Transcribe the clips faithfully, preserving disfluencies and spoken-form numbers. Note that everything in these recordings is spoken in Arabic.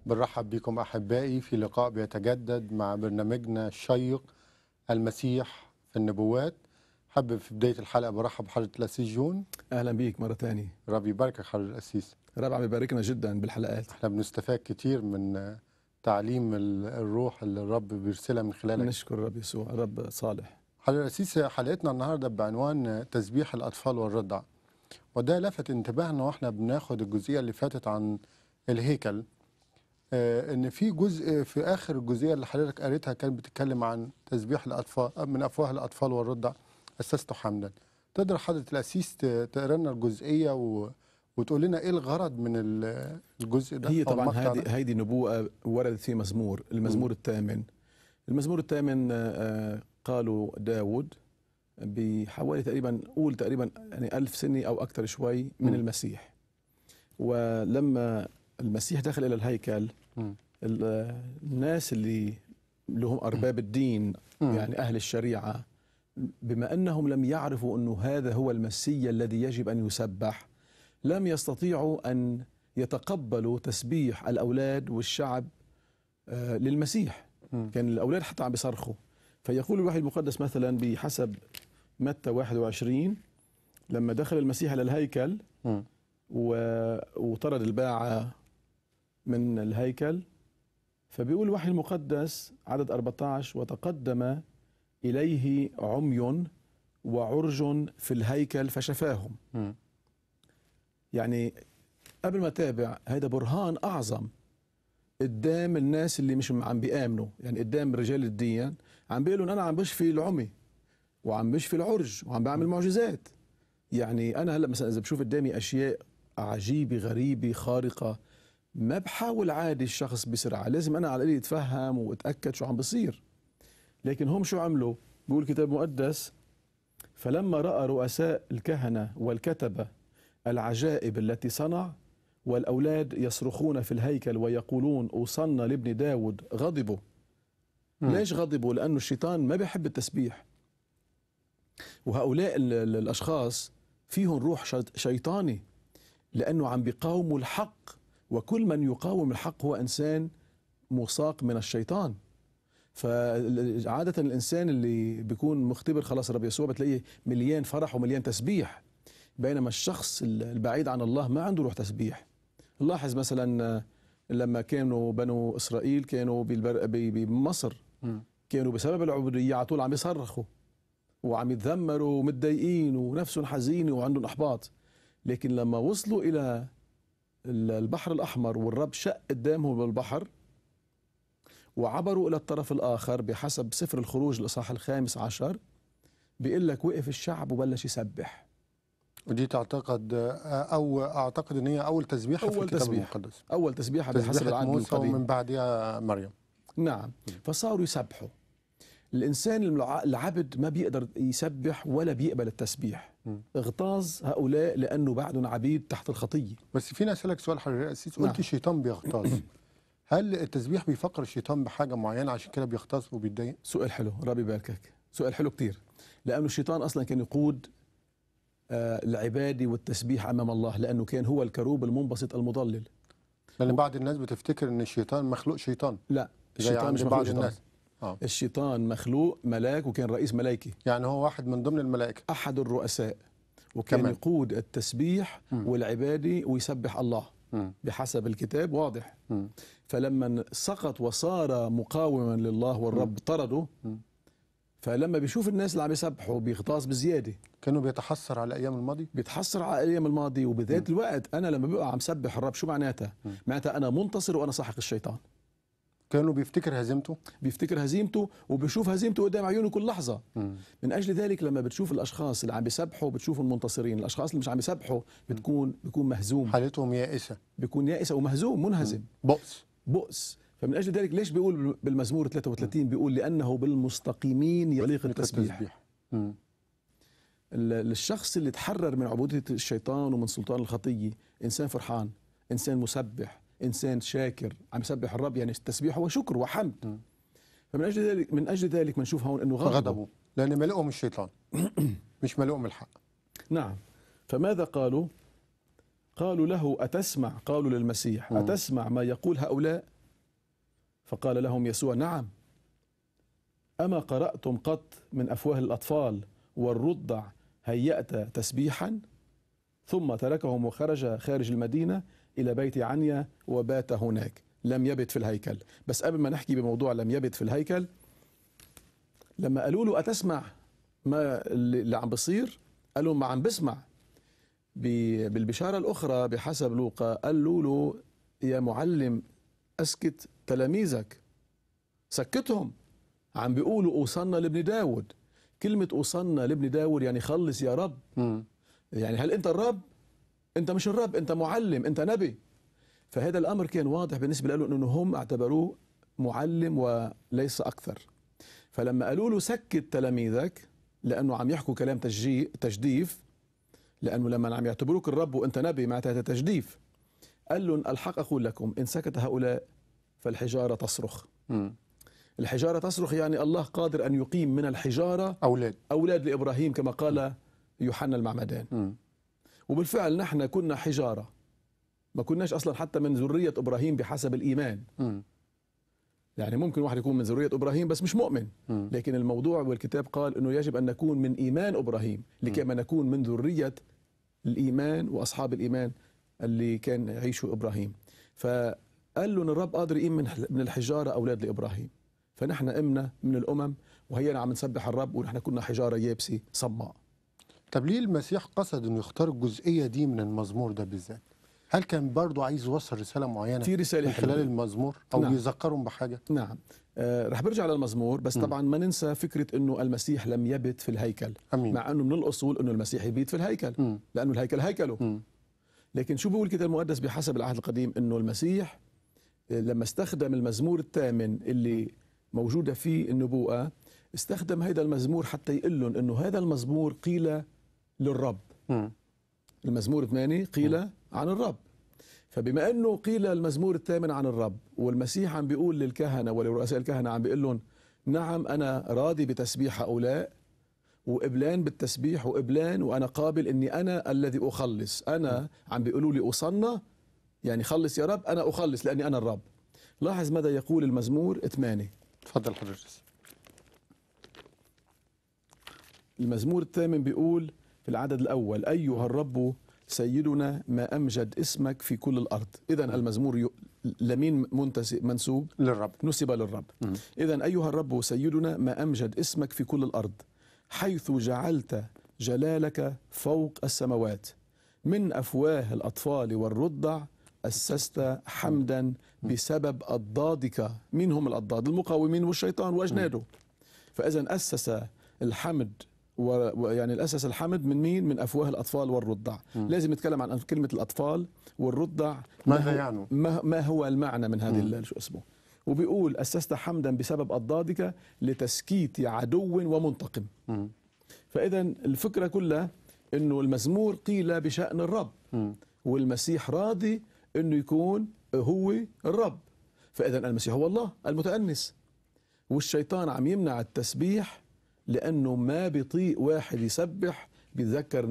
بنرحب بكم أحبائي في لقاء بيتجدد مع برنامجنا الشيق المسيح في النبوات. حابب في بداية الحلقة برحب بحضرة الأسيس جون. أهلا بيك مرة تانية. ربي يباركك حضرة الأسيس. رب عم يباركنا جدا بالحلقات. احنا بنستفاد كتير من تعليم الروح اللي الرب بيرسلها من خلالك. نشكر الرب يسوع، الرب صالح. حضرة الأسيس، حلقتنا النهاردة بعنوان تسبيح الأطفال والرضع، وده لفت انتباهنا واحنا بناخد الجزئية اللي فاتت عن الهيكل. آه ان في جزء في اخر الجزئيه اللي حضرتك قريتها كانت بتتكلم عن تسبيح الاطفال من افواه الاطفال والرضع اسست حمدا. تقدر حضره الاسيس تقرا لنا الجزئيه و... وتقول لنا ايه الغرض من الجزء ده؟ هي طبعا هذه هذه نبوءه وردت في مزمور، المزمور م. الثامن. المزمور الثامن آه قالوا داود بحوالي تقريبا قول تقريبا يعني ألف سنه او اكثر شوي من م. المسيح. ولما المسيح دخل الى الهيكل م. الناس اللي لهم ارباب الدين م. يعني اهل الشريعه، بما انهم لم يعرفوا انه هذا هو المسيا الذي يجب ان يسبح، لم يستطيعوا ان يتقبلوا تسبيح الاولاد والشعب آه للمسيح. م. كان الاولاد حتى عم بيصرخوا. فيقول الوحي المقدس مثلا بحسب متى واحد وعشرين لما دخل المسيح الى الهيكل م. وطرد الباعة من الهيكل، فبيقول الوحي المقدس عدد أربعة عشر وتقدم إليه عمي وعرج في الهيكل فشفاهم. م. يعني قبل ما تابع هذا برهان أعظم قدام الناس اللي مش عم بيآمنوا، يعني قدام رجال الدين عم بيقولوا أنا عم بشفي العمي وعم بشفي العرج وعم بعمل معجزات. يعني أنا هلأ مثلا إذا بشوف قدامي أشياء عجيبة غريبة خارقة، ما بحاول عادي الشخص بسرعة، لازم أنا على الأقل أتفهم وأتأكد شو عم بصير. لكن هم شو عملوا؟ بيقول الكتاب المقدس فلما رأى رؤساء الكهنة والكتبة العجائب التي صنع والأولاد يصرخون في الهيكل ويقولون أوصلنا لابن داود غضبوا. م. ليش غضبوا؟ لأنه الشيطان ما بيحب التسبيح، وهؤلاء الأشخاص فيهم روح شيطاني لأنه عم بيقاوموا الحق، وكل من يقاوم الحق هو إنسان مساق من الشيطان. فعادة الإنسان اللي بيكون مختبر خلاص الرب يسوع بتلاقيه مليان فرح ومليان تسبيح، بينما الشخص البعيد عن الله ما عنده روح تسبيح. نلاحظ مثلا لما كانوا بنو إسرائيل كانوا بمصر كانوا بسبب العبودية على طول عم يصرخوا وعم يتذمروا ومتضايقين ونفسهم حزينة وعندهم أحباط. لكن لما وصلوا إلى البحر الأحمر والرب شق قدامهم بالبحر وعبروا إلى الطرف الآخر بحسب سفر الخروج الإصحاح الخامس عشر بيقول لك وقف الشعب وبلش يسبح. ودي تعتقد أو أعتقد إن هي أول تسبيحة في الكتاب تسبيح. المقدس، أول تسبيحة بحسب العهد القديم ومن بعدها مريم. نعم. فصاروا يسبحوا. الإنسان العبد ما بيقدر يسبح ولا بيقبل التسبيح، م. اغتاظ هؤلاء لأنه بعدهم عبيد تحت الخطية. بس فينا أسألك سؤال حضرتك أسيس، قلت نعم. الشيطان بيغتاظ، هل التسبيح بيفكر الشيطان بحاجة معينة عشان كده بيغتاظ وبيتضايق؟ سؤال حلو، ربي يباركك، سؤال حلو كتير. لأنه الشيطان أصلا كان يقود آه العبادة والتسبيح أمام الله، لأنه كان هو الكروب المنبسط المضلل. لأن و... بعض الناس بتفتكر إن الشيطان مخلوق شيطان. لا، الشيطان مش مخلوق شيطان. الناس. آه. الشيطان مخلوق ملاك وكان رئيس ملائكي، يعني هو واحد من ضمن الملائكة، أحد الرؤساء، وكان كمان يقود التسبيح م. والعبادة ويسبح الله م. بحسب الكتاب واضح. م. فلما سقط وصار مقاوما لله والرب م. طرده م. فلما بيشوف الناس اللي عم يسبحوا بيغتاظ بزيادة. كانوا بيتحسر على الأيام الماضية، بيتحسر على الأيام الماضية، وبذات م. الوقت أنا لما ببقى عم سبح الرب شو معناتها؟ م. معناتها أنا منتصر وأنا ساحق الشيطان. كانوا بيفتكر هزيمته بيفتكر هزيمته وبيشوف هزيمته قدام عيونه كل لحظة. م. من أجل ذلك لما بتشوف الأشخاص اللي عم بيسبحوا بتشوف المنتصرين، الأشخاص اللي مش عم يسبحوا بتكون بيكون مهزوم، حالتهم يائسة، بيكون يائسة ومهزوم منهزم، بؤس بؤس. فمن أجل ذلك ليش بيقول بالمزمور ثلاثة وثلاثين بيقول لأنه بالمستقيمين يليق التسبيح. م. الشخص اللي تحرر من عبودية الشيطان ومن سلطان الخطية إنسان فرحان، إنسان مسبح، إنسان شاكر، عم يسبح الرب. يعني التسبيح هو شكر وحمد. م. فمن أجل ذلك من أجل ذلك بنشوف هون إنه غضبوا لأن ملؤهم الشيطان مش ملؤهم الحق. نعم. فماذا قالوا؟ قالوا له أتسمع، قالوا للمسيح م. أتسمع ما يقول هؤلاء؟ فقال لهم يسوع نعم، أما قرأتم قط من أفواه الأطفال والرضع هيأت تسبيحا؟ ثم تركهم وخرج خارج المدينة إلى بيت عنيا وبات هناك، لم يبت في الهيكل. بس قبل ما نحكي بموضوع لم يبت في الهيكل، لما قالوا له أتسمع ما اللي عم بصير؟ قالوا ما عم بسمع. بالبشارة الأخرى بحسب لوقا قالوا له يا معلم أسكت تلاميذك، سكتهم، عم بيقولوا أوصلنا لابن داود. كلمة أوصلنا لابن داود يعني خلص يا رب. م. يعني هل أنت الرب؟ أنت مش الرب، أنت معلم، أنت نبي. فهذا الأمر كان واضح بالنسبة له أنه هم اعتبروه معلم وليس أكثر. فلما قالوا له سكت تلاميذك لأنه عم يحكوا كلام تجديف، لأنه لما عم يعتبروك الرب وأنت نبي معناتها هذا تجديف، قال لهم الحق أقول لكم إن سكت هؤلاء فالحجارة تصرخ. م. الحجارة تصرخ يعني الله قادر أن يقيم من الحجارة أولاد أولاد لإبراهيم كما قال يوحنا المعمدان. م. وبالفعل نحن كنا حجارة، ما كناش أصلا حتى من ذرية إبراهيم بحسب الإيمان. م. يعني ممكن واحد يكون من ذرية إبراهيم بس مش مؤمن، م. لكن الموضوع والكتاب قال أنه يجب أن نكون من إيمان إبراهيم لكي ما نكون من ذرية الإيمان وأصحاب الإيمان اللي كان يعيشوا إبراهيم. فقال له أن الرب قادر يقيم من الحجارة أولاد لإبراهيم. فنحن قمنا من الأمم وهينا عم نسبح الرب ونحن كنا حجارة يابسة صماء. طب ليه المسيح قصد أنه يختار الجزئية دي من المزمور ده بالذات؟ هل كان برضه عايز يوصل رسالة معينة في رسالة من خلال حلوة. المزمور أو نعم. يذكرهم بحاجة؟ نعم. آه رح برجع للمزمور، بس م. طبعا ما ننسى فكرة أنه المسيح لم يبت في الهيكل. أمين. مع أنه من الأصول أنه المسيح يبيت في الهيكل، م. لأنه الهيكل هيكله. م. لكن شو بيقول الكتاب المقدس بحسب العهد القديم؟ أنه المسيح لما استخدم المزمور الثامن اللي موجودة فيه النبوءة، استخدم هذا المزمور حتى يقول لهم أنه هذا المزمور قيل للرب. م. المزمور الثاني قيل م. عن الرب. فبما أنه قيل المزمور الثامن عن الرب والمسيح عم بيقول للكهنة ولرؤساء الكهنة عم بيقول لهم نعم أنا راضي بتسبيح هؤلاء وقبلان بالتسبيح وقبلان وأنا قابل أني أنا الذي أخلص. أنا عم بيقولوا لي أوصلنا يعني خلص يا رب، أنا أخلص لأني أنا الرب. لاحظ ماذا يقول المزمور الثماني. تفضل حضرتك. المزمور الثامن بيقول في العدد الأول أيها الرب سيدنا ما أمجد اسمك في كل الأرض. إذن المزمور لمين منسوب؟ للرب، نسب للرب. إذن أيها الرب سيدنا ما أمجد اسمك في كل الأرض، حيث جعلت جلالك فوق السماوات، من أفواه الأطفال والرضع أسست حمدا بسبب أضدادك. مين هم الأضداد؟ المقاومين والشيطان وأجناده. فإذن أسس الحمد ويعني الأسس الحمد من مين؟ من أفواه الأطفال والرضع. م. لازم نتكلم عن كلمة الأطفال والرضع. ماذا يعني؟ ما, ما هو المعنى من هذه شو اسمه؟ وبيقول أسست حمدا بسبب أضدادك لتسكيت عدو ومنتقم. م. فإذا الفكرة كلها إنه المزمور قيل بشأن الرب، م. والمسيح راضي إنه يكون هو الرب. فإذا المسيح هو الله المتأنس، والشيطان عم يمنع التسبيح لأنه ما بيطيق واحد يسبح. بيتذكر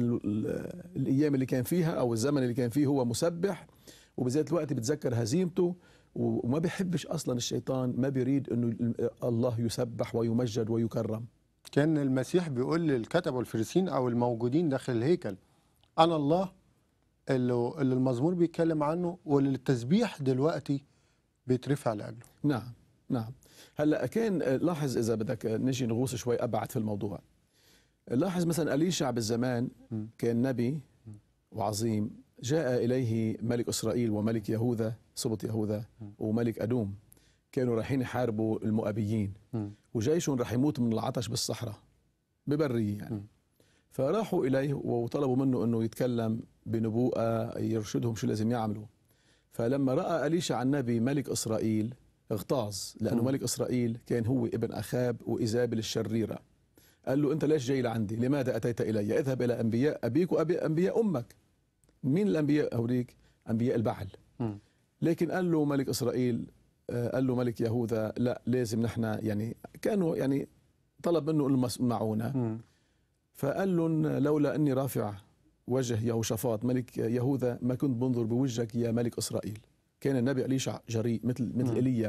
الأيام اللي كان فيها أو الزمن اللي كان فيه هو مسبح، وبذات الوقت بيتذكر هزيمته، وما بيحبش أصلا الشيطان، ما بيريد أنه الله يسبح ويمجد ويكرم. كان المسيح بيقول للكتبة والفريسيين أو الموجودين داخل الهيكل أنا الله اللي المزمور بيتكلم عنه واللي التسبيح دلوقتي بيترفع لأجله. نعم نعم. هلا كان لاحظ إذا بدك نجي نغوص شوي أبعد في الموضوع، لاحظ مثلا أليشع بالزمان كان نبي وعظيم، جاء إليه ملك إسرائيل وملك يهوذا سبط يهوذا وملك أدوم، كانوا رايحين يحاربوا المؤابيين وجيشهم راح يموت من العطش بالصحراء ببرية يعني. فراحوا إليه وطلبوا منه أنه يتكلم بنبوءة يرشدهم شو لازم يعملوا. فلما رأى أليشع النبي ملك إسرائيل اغتاظ، لأنه م. ملك إسرائيل كان هو ابن أخاب وإيزابل الشريرة. قال له أنت ليش جاي لعندي؟ لماذا أتيت إلي؟ اذهب إلى أنبياء أبيك وأنبياء أمك. مين الأنبياء هوريك؟ أنبياء البعل. م. لكن قال له ملك إسرائيل، قال له ملك يهوذا لا لازم نحن يعني كانوا يعني طلب منه المعونة. فقال لهم لولا أني رافع وجه يهوشافاط ملك يهوذا ما كنت بنظر بوجهك يا ملك إسرائيل. كان النبي أليشع جريء مثل مثل إيليا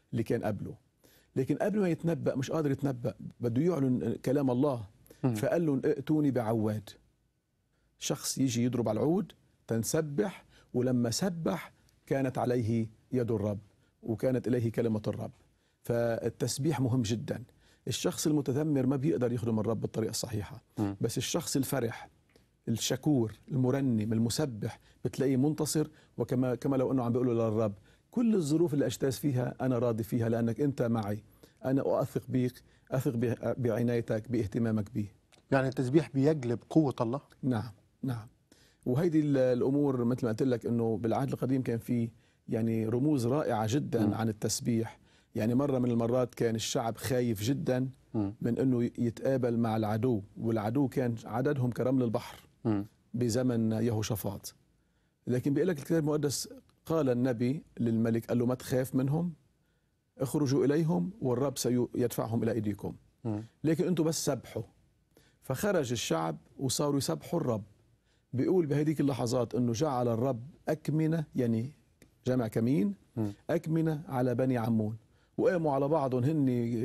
اللي كان قبله. لكن قبل ما يتنبأ مش قادر يتنبأ، بده يعلن كلام الله. مم. فقال لهم ائتوني بعواد، شخص يجي يضرب على العود تنسبح، ولما سبح كانت عليه يد الرب وكانت إليه كلمة الرب. فالتسبيح مهم جدا. الشخص المتذمر ما بيقدر يخدم الرب بالطريقة الصحيحة، مم. بس الشخص الفرح الشكور المرنم المسبح بتلاقيه منتصر، وكما كما لو انه عم بيقول للرب كل الظروف اللي اجتاز فيها انا راضي فيها لانك انت معي، انا اثق بيك، اثق بعنايتك باهتمامك بي. يعني التسبيح بيجلب قوة الله. نعم نعم. وهيدي الامور مثل ما قلت لك انه بالعهد القديم كان في يعني رموز رائعة جدا م. عن التسبيح. يعني مرة من المرات كان الشعب خايف جدا م. من انه يتقابل مع العدو، والعدو كان عددهم كرمل البحر م. بزمن يهوشافاط. لكن بيقول لك الكتاب المقدس قال النبي للملك قال له ما تخاف منهم، اخرجوا إليهم والرب سيدفعهم إلى أيديكم، م. لكن أنتم بس سبحوا. فخرج الشعب وصاروا يسبحوا الرب. بيقول بهذيك اللحظات أنه جعل الرب أكمنة، يعني جمع كمين، م. أكمنة على بني عمون، وقاموا على بعضهم هن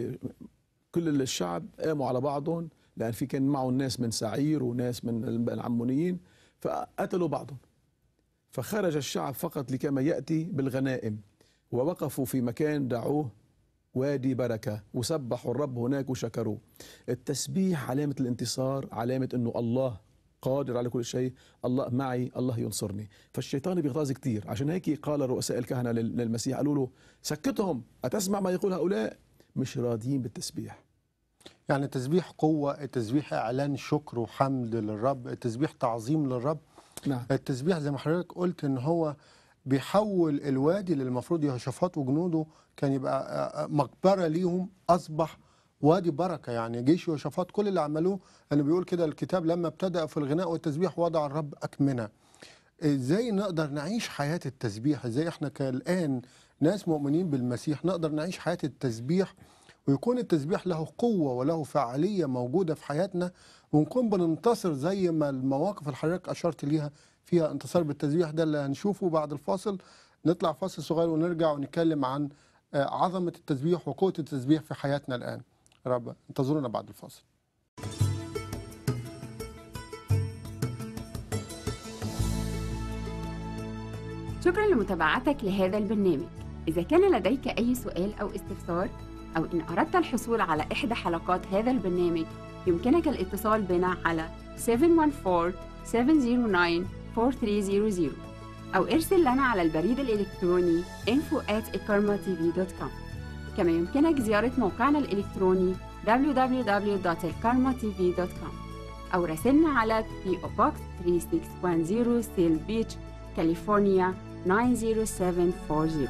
كل الشعب قاموا على بعضهم، لأن في كان معهم ناس من سعير وناس من العمونيين، فقتلوا بعضهم. فخرج الشعب فقط لكما يأتي بالغنائم، ووقفوا في مكان دعوه وادي بركة، وسبحوا الرب هناك وشكروه. التسبيح علامة الانتصار، علامة أنه الله قادر على كل شيء، الله معي، الله ينصرني. فالشيطان بيغتاظ كتير، عشان هيك قال رؤساء الكهنة للمسيح قالوا له سكتهم، أتسمع ما يقول هؤلاء؟ مش راضيين بالتسبيح. يعني التسبيح قوة، التسبيح إعلان شكر وحمد للرب، التسبيح تعظيم للرب. نعم. التسبيح زي ما حضرتك قلت إن هو بيحول الوادي اللي المفروض يهوشافاط وجنوده كان يبقى مقبرة ليهم أصبح وادي بركة. يعني جيش يهوشافاط كل اللي عملوه أنه بيقول كده الكتاب لما ابتدأ في الغناء والتسبيح وضع الرب أكمنة. إزاي نقدر نعيش حياة التسبيح؟ إزاي إحنا كالآن ناس مؤمنين بالمسيح نقدر نعيش حياة التسبيح، ويكون التسبيح له قوة وله فعالية موجودة في حياتنا، ونكون بننتصر زي ما المواقف اللي حضرتك أشرت ليها فيها انتصار بالتسبيح؟ ده اللي هنشوفه بعد الفاصل. نطلع فاصل صغير ونرجع ونتكلم عن عظمة التسبيح وقوة التسبيح في حياتنا الآن. رب انتظرونا بعد الفاصل. شكرا لمتابعتك لهذا البرنامج. إذا كان لديك أي سؤال أو استفسار، أو إن أردت الحصول على إحدى حلقات هذا البرنامج، يمكنك الاتصال بنا على سبعة واحد أربعة سبعة صفر تسعة أربعة ثلاثة صفر صفر أو ارسل لنا على البريد الإلكتروني info at ikarma t v dot com. كما يمكنك زيارة موقعنا الإلكتروني دبليو دبليو دبليو دوت ikarma t v dot com أو راسلنا على بي أو Box ثلاثة ستة واحد صفر سيل بيتش، كاليفورنيا تسعة صفر سبعة أربعة صفر.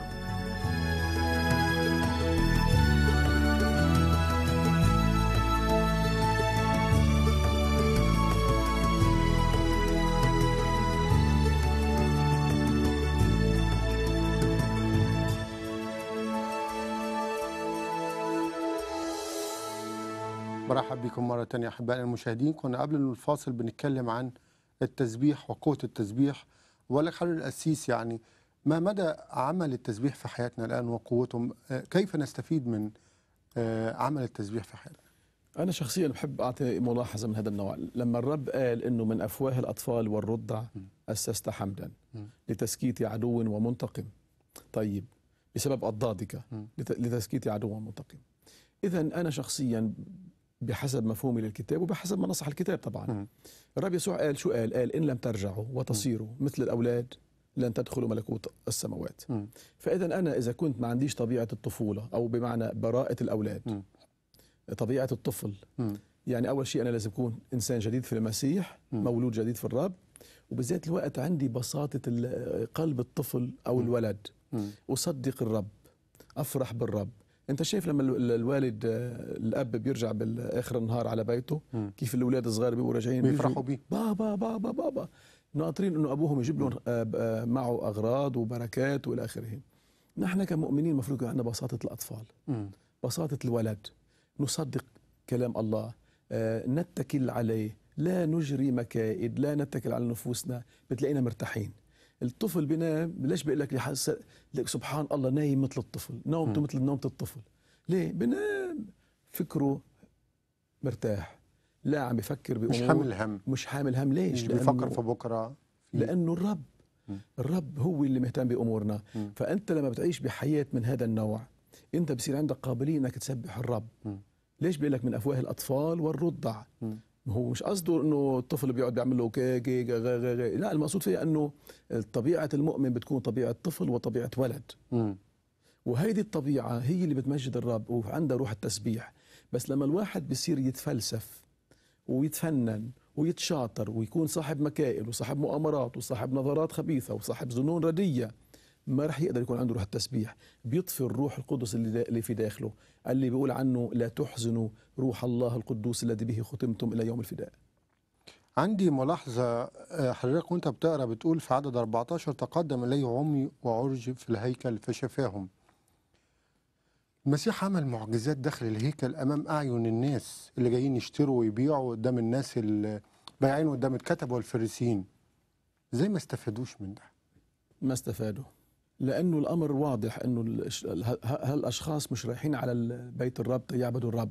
برحب بكم مرة تانية أحبائنا المشاهدين. كنا قبل الفاصل بنتكلم عن التسبيح وقوة التسبيح، وقال لك حضرتك القسيس يعني ما مدى عمل التسبيح في حياتنا الآن وقوته؟ كيف نستفيد من عمل التسبيح في حياتنا؟ أنا شخصيا بحب أعطي ملاحظة من هذا النوع. لما الرب قال إنه من أفواه الأطفال والرضع أسست حمدا لتسكيت عدو ومنتقم، طيب بسبب أضدادك لتسكيت عدو ومنتقم. إذا أنا شخصيا بحسب مفهومي للكتاب وبحسب ما نصح الكتاب طبعا، م. الرب يسوع قال شو قال؟ قال إن لم ترجعوا وتصيروا م. مثل الأولاد لن تدخلوا ملكوت السماوات. م. فإذا أنا إذا كنت ما عنديش طبيعة الطفولة، أو بمعنى براءة الأولاد، م. طبيعة الطفل، م. يعني أول شيء أنا لازم أكون إنسان جديد في المسيح، م. مولود جديد في الرب، وبذات الوقت عندي بساطة قلب الطفل أو م. الولد، م. أصدق الرب، أفرح بالرب. انت شايف لما الوالد الاب بيرجع بالاخر النهار على بيته، م. كيف الاولاد الصغار بيبقوا راجعين بيفرحوا بيه، بابا بابا بابا، ناطرين انه ابوهم يجيب لهم معه اغراض وبركات والى اخره. نحن كمؤمنين المفروض يكون عندنا بساطه الاطفال، م. بساطه الولد، نصدق كلام الله، نتكل عليه، لا نجري مكائد، لا نتكل على نفوسنا، بتلاقينا مرتاحين. الطفل بينام، ليش بيقول لك لحس... لك سبحان الله نايم مثل الطفل، نومته م. مثل نومة الطفل. ليه؟ بينام فكره مرتاح، لا عم بفكر بأمور، مش حامل هم، مش حامل هم. ليش؟ مش بيفكر في بكره في... لأنه الرب م. الرب هو اللي مهتم بأمورنا. م. فأنت لما بتعيش بحياة من هذا النوع أنت بصير عندك قابلية أنك تسبح الرب. م. ليش بيقول لك من أفواه الأطفال والرضع؟ م. هو مش قصده انه الطفل بيقعد بيعمل له كي كي غي غي غي. لا، المقصود فيها انه طبيعه المؤمن بتكون طبيعه طفل وطبيعه ولد، م. وهيدي الطبيعه هي اللي بتمجد الرب وعندها روح التسبيح. بس لما الواحد بيصير يتفلسف ويتفنن ويتشاطر ويكون صاحب مكائد وصاحب مؤامرات وصاحب نظرات خبيثه وصاحب ظنون رديه، ما رح يقدر يكون عنده روح التسبيح. بيطفي الروح القدس اللي, اللي في داخله، اللي بيقول عنه لا تحزنوا روح الله القدوس الذي به ختمتم الى يوم الفداء. عندي ملاحظة حضرتك وانت بتقرا بتقول في عدد أربعة عشر تقدم إليه عمي وعرج في الهيكل فشفاهم. المسيح عمل معجزات داخل الهيكل أمام أعين الناس اللي جايين يشتروا ويبيعوا قدام الناس اللي بايعين قدام الكتبة والفريسيين. زي ما استفادوش من ده؟ ما استفادوا، لأنه الأمر واضح أنه هالأشخاص مش رايحين على بيت الرب يعبدوا الرب،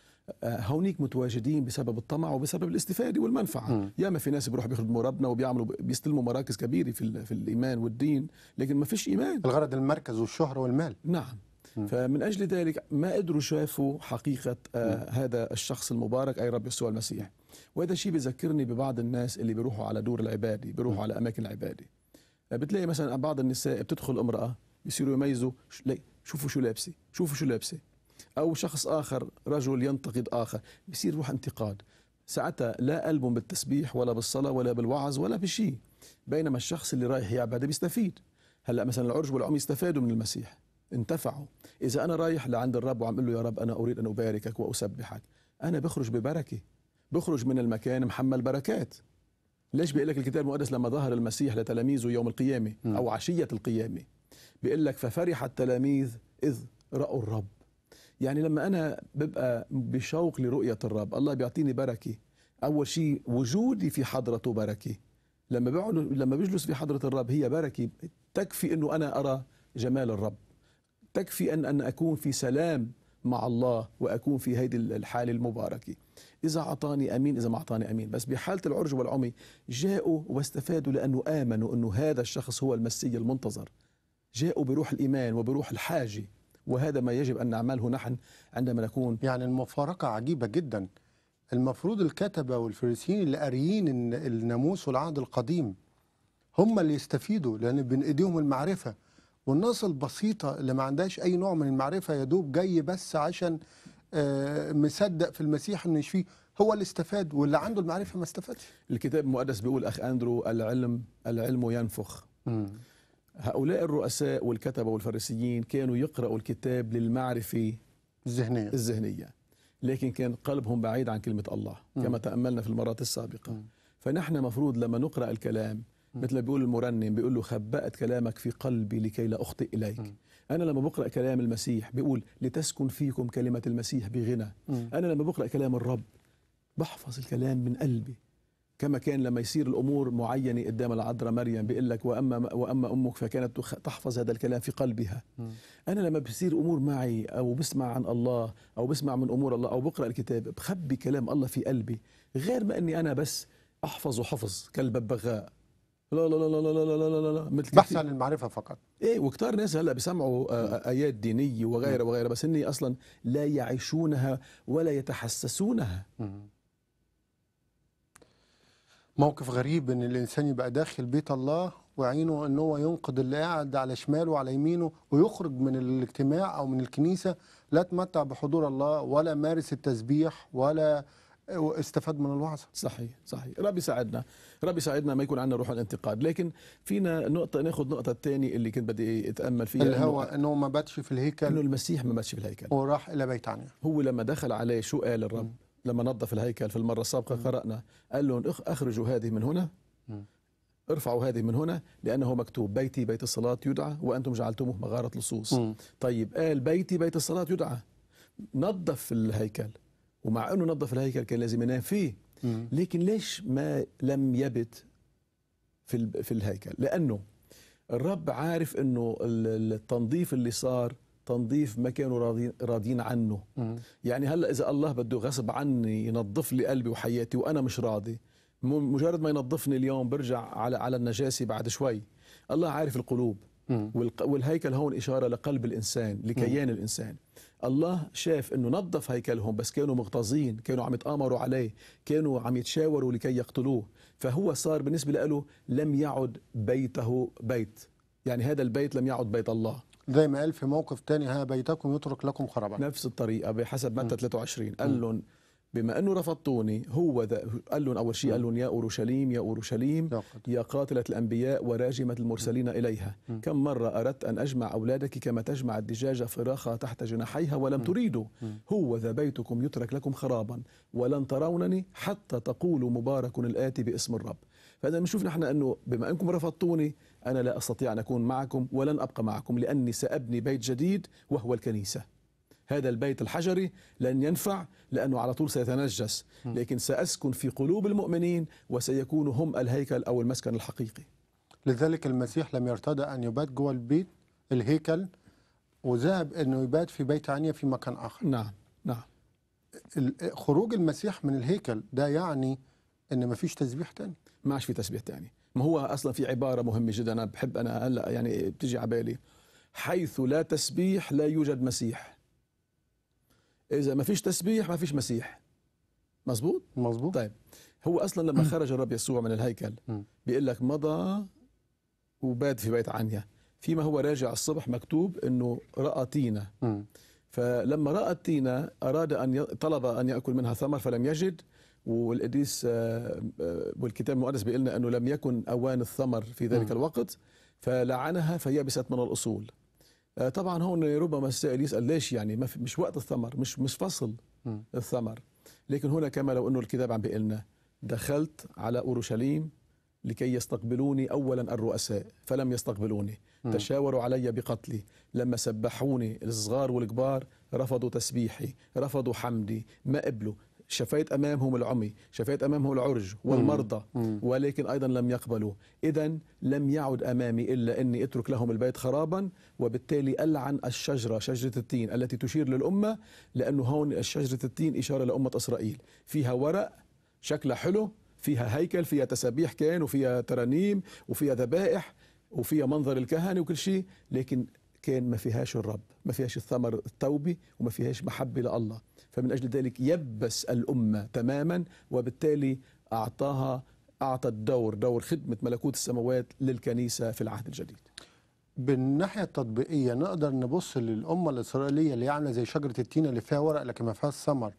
هونيك متواجدين بسبب الطمع وبسبب الاستفادة والمنفعة. ياما في ناس بيروحوا بيخدموا ربنا وبيعملوا بيستلموا مراكز كبيرة في, في الإيمان والدين، لكن ما فيش إيمان، الغرض المركز والشهرة والمال. نعم. م. فمن أجل ذلك ما قدروا شافوا حقيقة آه هذا الشخص المبارك أي رب يسوع المسيح. وهذا الشيء بيذكرني ببعض الناس اللي بيروحوا على دور العبادة، بيروحوا على أماكن العبادة، بتلاقي مثلا بعض النساء بتدخل امرأة بيصيروا يميزوا شوفوا شو لابسة، شوفوا شو لابسة، أو شخص آخر رجل ينتقد آخر بيصير روح انتقاد. ساعتها لا قلبهم بالتسبيح ولا بالصلاة ولا بالوعظ ولا بشيء، بينما الشخص اللي رايح يعبد بيستفيد. هلا مثلا العرج والعمي استفادوا من المسيح، انتفعوا. إذا أنا رايح لعند الرب وعم أقول له يا رب أنا أريد أن أباركك وأسبحك، أنا بخرج ببركة، بخرج من المكان محمل بركات. ليش بيقول لك الكتاب المقدس لما ظهر المسيح لتلاميذه يوم القيامة أو عشية القيامة بيقول لك ففرح التلاميذ إذ رأوا الرب. يعني لما أنا ببقى بشوق لرؤية الرب الله بيعطيني بركة. أول شيء وجودي في حضرته بركة، لما بقعد لما بجلس في حضرة الرب هي بركة تكفي أنه أنا أرى جمال الرب، تكفي أن أن أكون في سلام مع الله وأكون في هذه الحالة المباركة. إذا أعطاني أمين، إذا ما أعطاني أمين. بس بحالة العرج والعمي جاءوا واستفادوا لأنه آمنوا أنه هذا الشخص هو المسيح المنتظر، جاءوا بروح الإيمان وبروح الحاجة، وهذا ما يجب أن نعمله نحن عندما نكون. يعني المفارقة عجيبة جدا. المفروض الكتبة والفريسيين اللي قاريين الناموس والعهد القديم هم اللي يستفيدوا، لأن بين إيديهم المعرفة، والناس البسيطة اللي ما عندهاش أي نوع من المعرفة يا دوب جاي بس عشان آه مصدق في المسيح إنه يشفيه، هو اللي استفاد، واللي عنده المعرفة ما استفادش. الكتاب المقدس بيقول أخ أندرو العلم العلم ينفخ. م. هؤلاء الرؤساء والكتبة والفريسيين كانوا يقرأوا الكتاب للمعرفة الذهنية الذهنية، لكن كان قلبهم بعيد عن كلمة الله م. كما تأملنا في المرات السابقة. م. فنحن مفروض لما نقرأ الكلام مثل ما بيقول المرنم، بيقول له خبأت كلامك في قلبي لكي لا أخطئ إليك. م. أنا لما بقرأ كلام المسيح بيقول لتسكن فيكم كلمة المسيح بغنى. م. أنا لما بقرأ كلام الرب بحفظ الكلام من قلبي، كما كان لما يصير الأمور معينة قدام العذراء مريم بيقول لك وأما وأما أمك فكانت تحفظ هذا الكلام في قلبها. م. أنا لما بصير أمور معي أو بسمع عن الله أو بسمع من أمور الله أو بقرأ الكتاب بخبي كلام الله في قلبي، غير ما أني أنا بس أحفظ حفظ كالببغاء. لا لا لا لا لا لا لا لا لا مثل بحث عن المعرفة فقط. ايه، وكتار ناس هلا بيسمعوا ايات دينيه وغيرها وغيرها، بس هن اصلا لا يعيشونها ولا يتحسسونها. موقف غريب ان الانسان يبقى داخل بيت الله وعينه ان هو ينقذ اللي قاعد على شماله وعلى يمينه، ويخرج من الاجتماع او من الكنيسه لا تمتع بحضور الله ولا مارس التسبيح ولا استفاد من الوعظة. صحيح صحيح. ربي يساعدنا، ربي يساعدنا ما يكون عندنا روح الانتقاد. لكن فينا نقطة، ناخذ نقطة الثانية اللي كنت بدي اتأمل فيها، اللي هو انه ما باتش في الهيكل، انه المسيح ما باتش في الهيكل وراح الى بيت عنيا. هو لما دخل عليه شو قال الرب؟ م. لما نظف الهيكل في المرة السابقة م. قرأنا قال لهم اخرجوا هذه من هنا، م. ارفعوا هذه من هنا، لأنه مكتوب بيتي بيت الصلاة يدعى وأنتم جعلتموه مغارة لصوص. م. طيب قال بيتي بيت الصلاة يدعى، نظف الهيكل، ومع أنه نظف الهيكل كان لازم ينام فيه. مم. لكن ليش ما لم يبت في في الهيكل؟ لأنه الرب عارف انه ال- التنظيف اللي صار تنظيف ما كانوا راضين راضين عنه. مم. يعني هلا اذا الله بده غصب عني ينظف لي قلبي وحياتي وانا مش راضي، م- مجرد ما ينظفني اليوم برجع على على النجاسه بعد شوي. الله عارف القلوب، مم. والق- والهيكل هون اشاره لقلب الانسان، لكيان الانسان. الله شاف انه نظف هيكلهم بس كانوا مغتاظين، كانوا عم يتآمروا عليه، كانوا عم يتشاوروا لكي يقتلوه، فهو صار بالنسبه له لم يعد بيته بيت، يعني هذا البيت لم يعد بيت الله. زي ما قال في موقف تاني: ها بيتكم يترك لكم خرابا. نفس الطريقه بحسب متى ثلاثة وعشرين قال لهم بما انه رفضتوني، هو ذا قال لهم اول شيء قال لهم يا اورشليم يا اورشليم يا قد. يا قاتله الانبياء وراجمه المرسلين اليها، كم مره اردت ان اجمع اولادك كما تجمع الدجاجه فراخها تحت جناحيها ولم تريدوا، هو ذا بيتكم يترك لكم خرابا ولن ترونني حتى تقولوا مبارك الاتي باسم الرب. فاذا بنشوف نحن انه بما انكم رفضتوني انا لا استطيع ان اكون معكم ولن ابقى معكم، لاني سابني بيت جديد وهو الكنيسه. هذا البيت الحجري لن ينفع لأنه على طول سيتنجس، لكن سأسكن في قلوب المؤمنين وسيكون هم الهيكل أو المسكن الحقيقي. لذلك المسيح لم يرتضى أن يبات جوه البيت الهيكل، وذهب أنه يبات في بيت عنيا في مكان آخر. نعم نعم. ال- خروج المسيح من الهيكل ده يعني أن مفيش تسبيح تاني. ما عادش في تسبيح تاني. ما هو أصلا في عبارة مهمة جدا أنا بحب أنا هلا يعني بتجي على بالي: حيث لا تسبيح لا يوجد مسيح. إذا ما فيش تسبيح ما فيش مسيح. مزبوط؟ مظبوط. طيب هو أصلا لما خرج الرب يسوع من الهيكل م. بيقول لك مضى وبات في بيت عنيا، فيما هو راجع الصبح مكتوب أنه رأى تينة، م. فلما رأى التينة أراد أن ي... طلب أن يأكل منها ثمر فلم يجد، والقديس آه، آه، والكتاب المقدس بيقول لنا أنه لم يكن أوان الثمر في ذلك م. الوقت، فلعنها فيبست من الأصول. آه، طبعا هون ربما السائل يسأل ليش يعني ما في مش وقت الثمر، مش مش فصل م. الثمر. لكن هنا كما لو أنه الكتاب عم بيقول لنا: دخلت على أورشليم لكي يستقبلوني أولا الرؤساء فلم يستقبلوني، م. تشاوروا علي بقتلي، لما سبحوني الصغار والكبار رفضوا تسبيحي، رفضوا حمدي، ما قبلوا، شفيت أمامهم العمي، شفيت أمامهم العرج والمرضى، م. ولكن أيضا لم يقبلوا. إذن لم يعد أمامي إلا أني أترك لهم البيت خرابا، وبالتالي ألعن الشجرة شجرة التين التي تشير للأمة، لأنه هون شجرة التين إشارة لأمة إسرائيل، فيها ورق شكلها حلو، فيها هيكل، فيها تسابيح كان، وفيها ترانيم، وفيها ذبائح، وفيها منظر الكهنة وكل شيء، لكن كان ما فيهاش الرب، ما فيهاش الثمر التوبي، وما فيهاش محبة لله. فمن أجل ذلك يبس الأمة تماما، وبالتالي أعطاها أعطى الدور دور خدمة ملكوت السماوات للكنيسة في العهد الجديد. بالناحية التطبيقية نقدر نبص للأمة الإسرائيلية اللي عاملة زي شجرة التين اللي فيها ورق لكن ما فيهاش ثمر،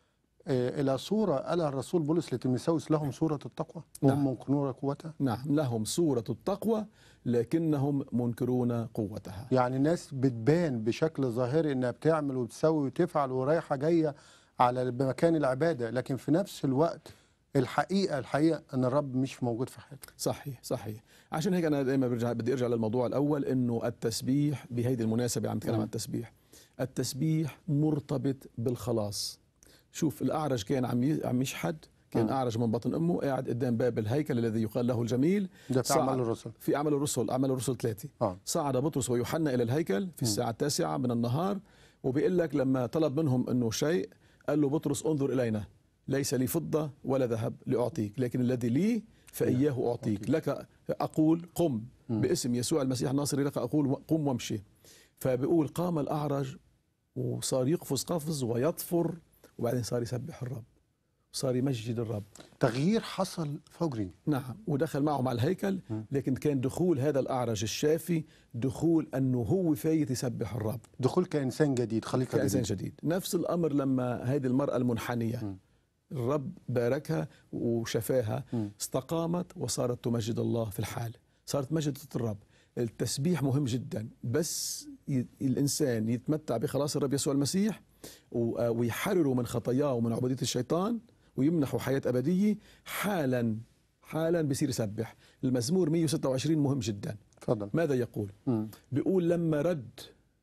آه، إلى صورة قالها الرسول بولس لتيموثاوس: لهم صورة التقوى وهم نعم. منكرون قوتها. نعم، لهم صورة التقوى لكنهم منكرون قوتها. يعني ناس بتبان بشكل ظاهري إنها بتعمل وبتسوي وتفعل ورايحة جاية على مكان العبادة، لكن في نفس الوقت الحقيقة الحقيقة أن الرب مش موجود في حياتك. صحيح صحيح. عشان هيك أنا دائما برجع بدي أرجع للموضوع الأول، إنه التسبيح بهيدي المناسبة عم نتكلم عن التسبيح. التسبيح مرتبط بالخلاص. شوف الأعرج كان عم ي- عم يشحد، كان مم. أعرج من بطن أمه قاعد قدام باب الهيكل الذي يقال له الجميل. ده في صعد- أعمال الرسل. في أعمال الرسل، أعمال الرسل ثلاثة. آه. صعد بطرس ويوحنا إلى الهيكل في الساعة التاسعة من النهار، وبيقول لك لما طلب منهم أنه شيء قال له بطرس: انظر إلينا، ليس لي فضة ولا ذهب لأعطيك، لكن الذي لي فإياه أعطيك. لك أقول قم باسم يسوع المسيح الناصري، لك أقول قم وامشي. فبيقول قام الأعرج وصار يقفز قفز ويطفر، وبعدين صار يسبح الرب، صار يمجد الرب. تغيير حصل فوري. نعم، ودخل معهم على الهيكل، لكن كان دخول هذا الأعرج الشافي دخول أنه هو فايت يسبح الرب، دخول كإنسان جديد، خليقة كإنسان جديد. جديد. نفس الأمر لما هذه المرأة المنحنية الرب باركها وشفاها، استقامت وصارت تمجد الله في الحال، صارت مجدة الرب. التسبيح مهم جدا، بس ي- الإنسان يتمتع بخلاص الرب يسوع المسيح و- ويحرره من خطاياه ومن عبودية الشيطان ويمنحه حياة أبدية، حالا حالا بصير يسبح. المزمور مئة وستة وعشرين مهم جدا. تفضل. ماذا يقول؟ مم. بيقول لما رد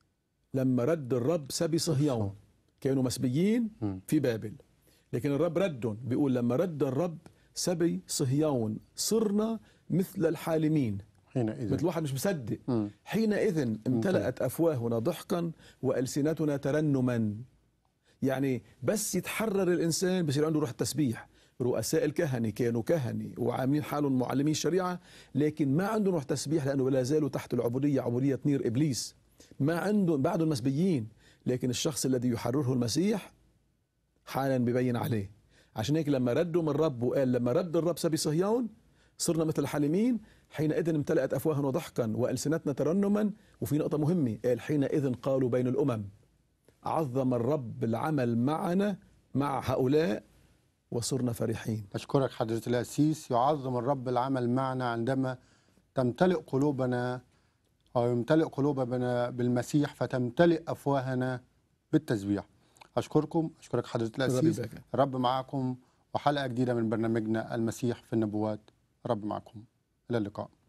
لما رد الرب سبي صهيون، كانوا مسبيين في بابل، لكن الرب ردهم. بيقول لما رد الرب سبي صهيون صرنا مثل الحالمين. حينئذ مثل واحد مش مصدق. مم. حينئذ امتلأت أفواهنا ضحكا وألسنتنا ترنما. يعني بس يتحرر الإنسان بصير عنده روح التسبيح. رؤساء الكهنة كانوا كهنة وعاملين حالهم معلمين الشريعة، لكن ما عندهم روح تسبيح لأنه لا زالوا تحت العبودية، عبودية نير إبليس. ما عندهم بعدهم مسبيين، لكن الشخص الذي يحرره المسيح حالا ببين عليه. عشان هيك لما ردوا من الرب وقال لما رد الرب سبي صهيون صرنا مثل الحالمين، حينئذ امتلأت أفواهنا ضحكا وألسنتنا ترنما. وفي نقطة مهمة قال حينئذ قالوا بين الأمم عظم الرب العمل معنا مع هؤلاء وصرنا فرحين. أشكرك حضرة القسيس. يعظم الرب العمل معنا عندما تمتلئ قلوبنا أو يمتلئ قلوبنا بالمسيح فتمتلئ أفواهنا بالتسبيح. أشكركم، أشكرك حضرة القسيس. الرب معكم، وحلقة جديدة من برنامجنا المسيح في النبوات. الرب معكم، إلى اللقاء.